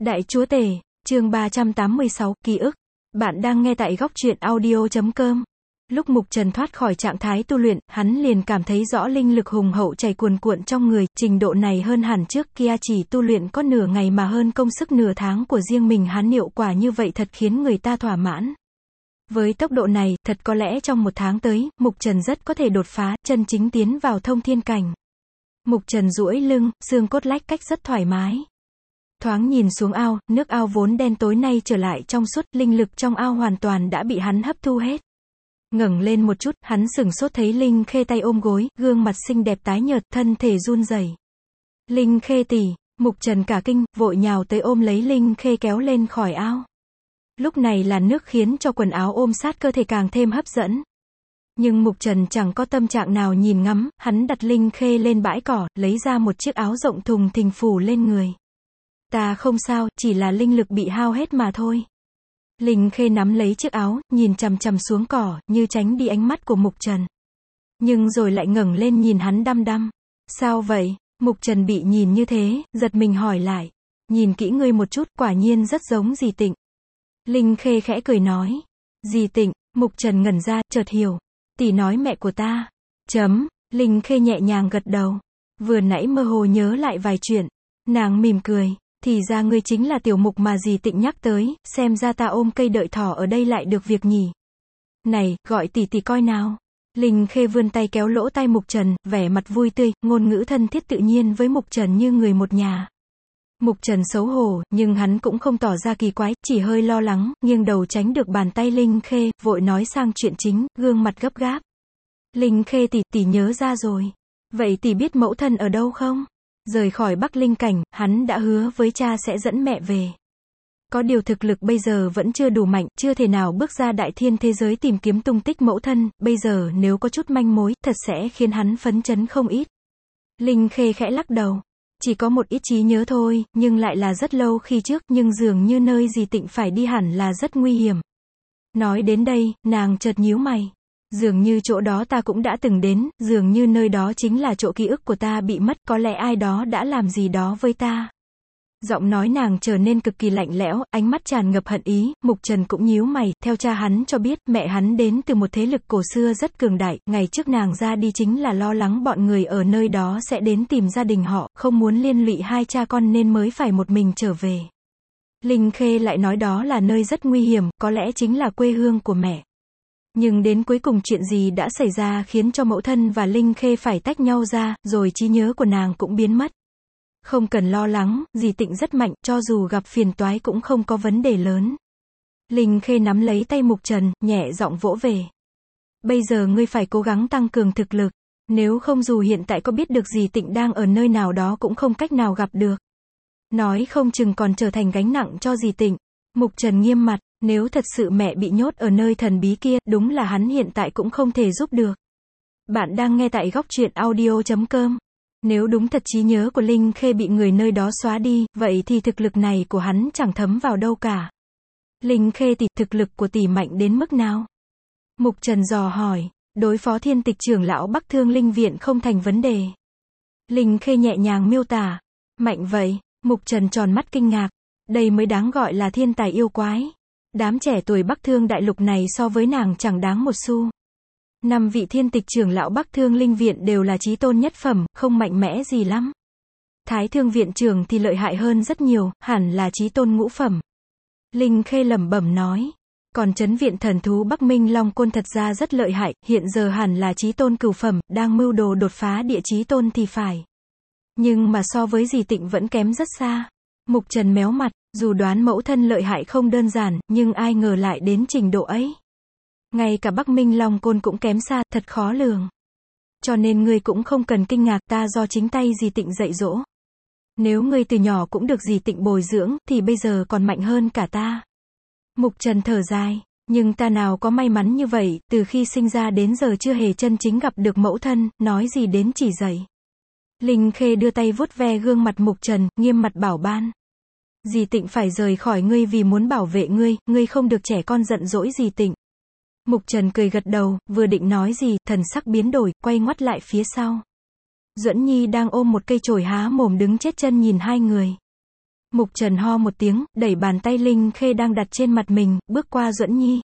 Đại Chúa Tể, chương 386, ký ức. Bạn đang nghe tại góc truyện audio.com. Lúc Mục Trần thoát khỏi trạng thái tu luyện, hắn liền cảm thấy rõ linh lực hùng hậu chảy cuồn cuộn trong người, trình độ này hơn hẳn trước kia chỉ tu luyện có nửa ngày mà hơn công sức nửa tháng của riêng mình hắn, hiệu quả như vậy thật khiến người ta thỏa mãn. Với tốc độ này, thật có lẽ trong một tháng tới, Mục Trần rất có thể đột phá, chân chính tiến vào thông thiên cảnh. Mục Trần duỗi lưng, xương cốt lách cách rất thoải mái. Thoáng nhìn xuống ao, nước ao vốn đen tối nay trở lại trong suốt, linh lực trong ao hoàn toàn đã bị hắn hấp thu hết. Ngẩng lên một chút, hắn sửng sốt thấy Linh Khê tay ôm gối, gương mặt xinh đẹp tái nhợt, thân thể run rẩy. Linh Khê tỷ, Mục Trần cả kinh, vội nhào tới ôm lấy Linh Khê kéo lên khỏi ao. Lúc này là nước khiến cho quần áo ôm sát cơ thể càng thêm hấp dẫn. Nhưng Mục Trần chẳng có tâm trạng nào nhìn ngắm, hắn đặt Linh Khê lên bãi cỏ, lấy ra một chiếc áo rộng thùng thình phủ lên người. Ta không sao, chỉ là linh lực bị hao hết mà thôi. Linh Khê nắm lấy chiếc áo, nhìn chằm chằm xuống cỏ, như tránh đi ánh mắt của Mục Trần. Nhưng rồi lại ngẩng lên nhìn hắn đăm đăm. Sao vậy? Mục Trần bị nhìn như thế, giật mình hỏi lại. Nhìn kỹ ngươi một chút, quả nhiên rất giống Dì Tịnh. Linh Khê khẽ cười nói. Dì Tịnh, Mục Trần ngẩn ra, chợt hiểu. Tỷ nói mẹ của ta. Linh Khê nhẹ nhàng gật đầu. Vừa nãy mơ hồ nhớ lại vài chuyện. Nàng mỉm cười. Thì ra ngươi chính là tiểu Mục mà dì Tịnh nhắc tới, xem ra ta ôm cây đợi thỏ ở đây lại được việc nhỉ. Này, gọi tỷ tỷ coi nào. Linh Khê vươn tay kéo lỗ tai Mục Trần, vẻ mặt vui tươi, ngôn ngữ thân thiết tự nhiên với Mục Trần như người một nhà. Mục Trần xấu hổ, nhưng hắn cũng không tỏ ra kỳ quái, chỉ hơi lo lắng, nghiêng đầu tránh được bàn tay Linh Khê, vội nói sang chuyện chính, gương mặt gấp gáp. Linh Khê tỷ nhớ ra rồi. Vậy tỷ biết mẫu thân ở đâu không? Rời khỏi Bắc Linh Cảnh, hắn đã hứa với cha sẽ dẫn mẹ về. Có điều thực lực bây giờ vẫn chưa đủ mạnh, chưa thể nào bước ra đại thiên thế giới tìm kiếm tung tích mẫu thân, bây giờ nếu có chút manh mối, thật sẽ khiến hắn phấn chấn không ít. Linh Khê khẽ lắc đầu. Chỉ có một ít trí nhớ thôi, nhưng lại là rất lâu khi trước, nhưng dường như nơi dì Tịnh phải đi hẳn là rất nguy hiểm. Nói đến đây, nàng chợt nhíu mày. Dường như chỗ đó ta cũng đã từng đến, dường như nơi đó chính là chỗ ký ức của ta bị mất, có lẽ ai đó đã làm gì đó với ta. Giọng nói nàng trở nên cực kỳ lạnh lẽo, ánh mắt tràn ngập hận ý. Mục Trần cũng nhíu mày, theo cha hắn cho biết, mẹ hắn đến từ một thế lực cổ xưa rất cường đại, ngày trước nàng ra đi chính là lo lắng bọn người ở nơi đó sẽ đến tìm gia đình họ, không muốn liên lụy hai cha con nên mới phải một mình trở về. Linh Khê lại nói đó là nơi rất nguy hiểm, có lẽ chính là quê hương của mẹ. Nhưng đến cuối cùng chuyện gì đã xảy ra khiến cho mẫu thân và Linh Khê phải tách nhau ra, rồi trí nhớ của nàng cũng biến mất. Không cần lo lắng, dì Tịnh rất mạnh, cho dù gặp phiền toái cũng không có vấn đề lớn. Linh Khê nắm lấy tay Mục Trần, nhẹ giọng vỗ về. Bây giờ ngươi phải cố gắng tăng cường thực lực, nếu không dù hiện tại có biết được dì Tịnh đang ở nơi nào đó cũng không cách nào gặp được. Nói không chừng còn trở thành gánh nặng cho dì Tịnh. Mục Trần nghiêm mặt, nếu thật sự mẹ bị nhốt ở nơi thần bí kia, đúng là hắn hiện tại cũng không thể giúp được. Bạn đang nghe tại góc truyện audio.com. Nếu đúng thật trí nhớ của Linh Khê bị người nơi đó xóa đi, vậy thì thực lực này của hắn chẳng thấm vào đâu cả. Linh Khê tỷ, thực lực của tỷ mạnh đến mức nào? Mục Trần dò hỏi. Đối phó thiên tịch trưởng lão Bắc Thương Linh Viện không thành vấn đề. Linh Khê nhẹ nhàng miêu tả. Mạnh vậy? Mục Trần tròn mắt kinh ngạc. Đây mới đáng gọi là thiên tài yêu quái. Đám trẻ tuổi Bắc Thương đại lục này so với nàng chẳng đáng một xu. 5 vị thiên tịch trưởng lão Bắc Thương Linh Viện đều là chí tôn nhất phẩm, không mạnh mẽ gì lắm. Thái Thương Viện trưởng thì lợi hại hơn rất nhiều, hẳn là chí tôn ngũ phẩm. Linh Khê lẩm bẩm nói. Còn Trấn Viện thần thú Bắc Minh Long Côn thật ra rất lợi hại, hiện giờ hẳn là chí tôn cửu phẩm, đang mưu đồ đột phá địa chí tôn thì phải. Nhưng mà so với dì Tịnh vẫn kém rất xa. Mục Trần méo mặt, dù đoán mẫu thân lợi hại không đơn giản, nhưng ai ngờ lại đến trình độ ấy. Ngay cả Bắc Minh Long Côn cũng kém xa, thật khó lường. Cho nên ngươi cũng không cần kinh ngạc, ta do chính tay dì Tịnh dạy dỗ. Nếu ngươi từ nhỏ cũng được dì Tịnh bồi dưỡng, thì bây giờ còn mạnh hơn cả ta. Mục Trần thở dài, nhưng ta nào có may mắn như vậy, từ khi sinh ra đến giờ chưa hề chân chính gặp được mẫu thân, nói gì đến chỉ dạy. Linh Khê đưa tay vuốt ve gương mặt Mục Trần, nghiêm mặt bảo ban. Dì Tịnh phải rời khỏi ngươi vì muốn bảo vệ ngươi không được trẻ con giận dỗi dì Tịnh. Mục Trần cười gật đầu, vừa định nói gì, thần sắc biến đổi, quay ngoắt lại phía sau. Duẫn Nhi đang ôm một cây chổi há mồm đứng chết chân nhìn hai người. Mục Trần ho một tiếng, đẩy bàn tay Linh Khê đang đặt trên mặt mình, bước qua Duẫn Nhi.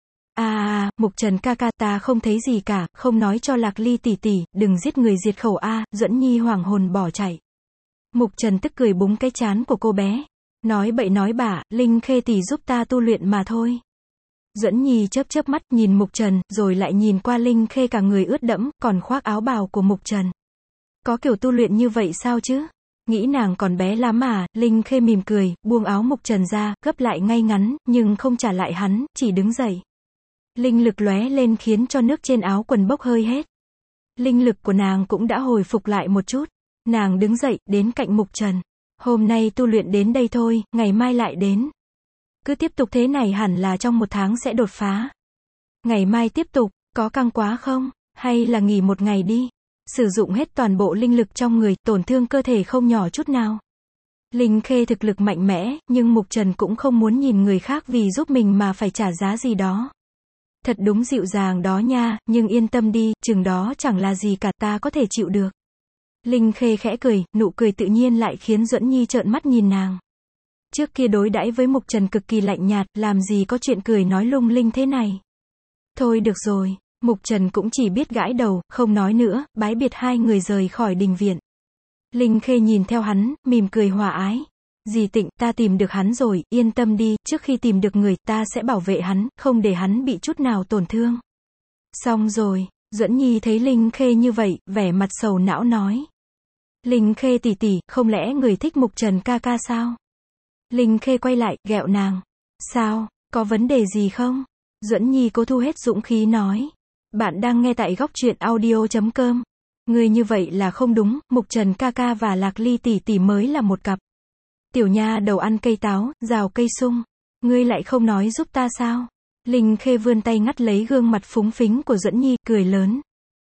Mục Trần ca ca, ta không thấy gì cả, không nói cho Lạc Ly tỷ tỷ, đừng giết người diệt khẩu Duẫn Nhi hoảng hồn bỏ chạy. Mục Trần tức cười búng cái trán của cô bé. Nói bậy nói bạ, Linh Khê tỷ giúp ta tu luyện mà thôi. Duẫn Nhi chớp chớp mắt, nhìn Mục Trần, rồi lại nhìn qua Linh Khê cả người ướt đẫm, còn khoác áo bào của Mục Trần. Có kiểu tu luyện như vậy sao chứ? Nghĩ nàng còn bé lắm mà, Linh Khê mỉm cười, buông áo Mục Trần ra, gấp lại ngay ngắn, nhưng không trả lại hắn, chỉ đứng dậy. Linh lực lóe lên khiến cho nước trên áo quần bốc hơi hết. Linh lực của nàng cũng đã hồi phục lại một chút. Nàng đứng dậy, đến cạnh Mục Trần. Hôm nay tu luyện đến đây thôi, ngày mai lại đến. Cứ tiếp tục thế này hẳn là trong 1 tháng sẽ đột phá. Ngày mai tiếp tục, có căng quá không? Hay là nghỉ 1 ngày đi? Sử dụng hết toàn bộ linh lực trong người, tổn thương cơ thể không nhỏ chút nào. Linh Khê thực lực mạnh mẽ, nhưng Mục Trần cũng không muốn nhìn người khác vì giúp mình mà phải trả giá gì đó. Thật đúng dịu dàng đó nha, nhưng yên tâm đi, chừng đó chẳng là gì cả, ta có thể chịu được. Linh Khê khẽ cười, nụ cười tự nhiên lại khiến Duẫn Nhi trợn mắt nhìn nàng. Trước kia đối đãi với Mục Trần cực kỳ lạnh nhạt, làm gì có chuyện cười nói lung linh thế này. Thôi được rồi, Mục Trần cũng chỉ biết gãi đầu, không nói nữa, bái biệt hai người rời khỏi đình viện. Linh Khê nhìn theo hắn, mỉm cười hòa ái. Dì Tịnh, ta tìm được hắn rồi, yên tâm đi, trước khi tìm được người, ta sẽ bảo vệ hắn, không để hắn bị chút nào tổn thương. Xong rồi, Duẫn Nhi thấy Linh Khê như vậy, vẻ mặt sầu não nói. Linh Khê tỷ tỷ, không lẽ người thích Mục Trần ca ca sao? Linh Khê quay lại, ghẹo nàng. Sao, có vấn đề gì không? Duẫn Nhi cố thu hết dũng khí nói. Bạn đang nghe tại góc truyện audio.com. Người như vậy là không đúng, Mục Trần ca ca và Lạc Ly tỷ tỷ mới là một cặp. Tiểu nha đầu ăn cây táo, rào cây sung. Ngươi lại không nói giúp ta sao? Linh Khê vươn tay ngắt lấy gương mặt phúng phính của Duẫn Nhi, cười lớn.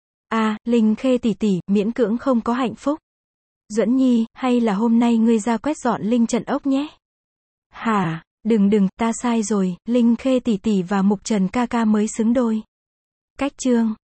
Linh Khê tỷ tỷ, miễn cưỡng không có hạnh phúc. Duẫn Nhi, hay là hôm nay ngươi ra quét dọn linh trận ốc nhé? Hả, đừng, ta sai rồi, Linh Khê tỷ tỷ và Mục Trần ca ca mới xứng đôi. Cách chương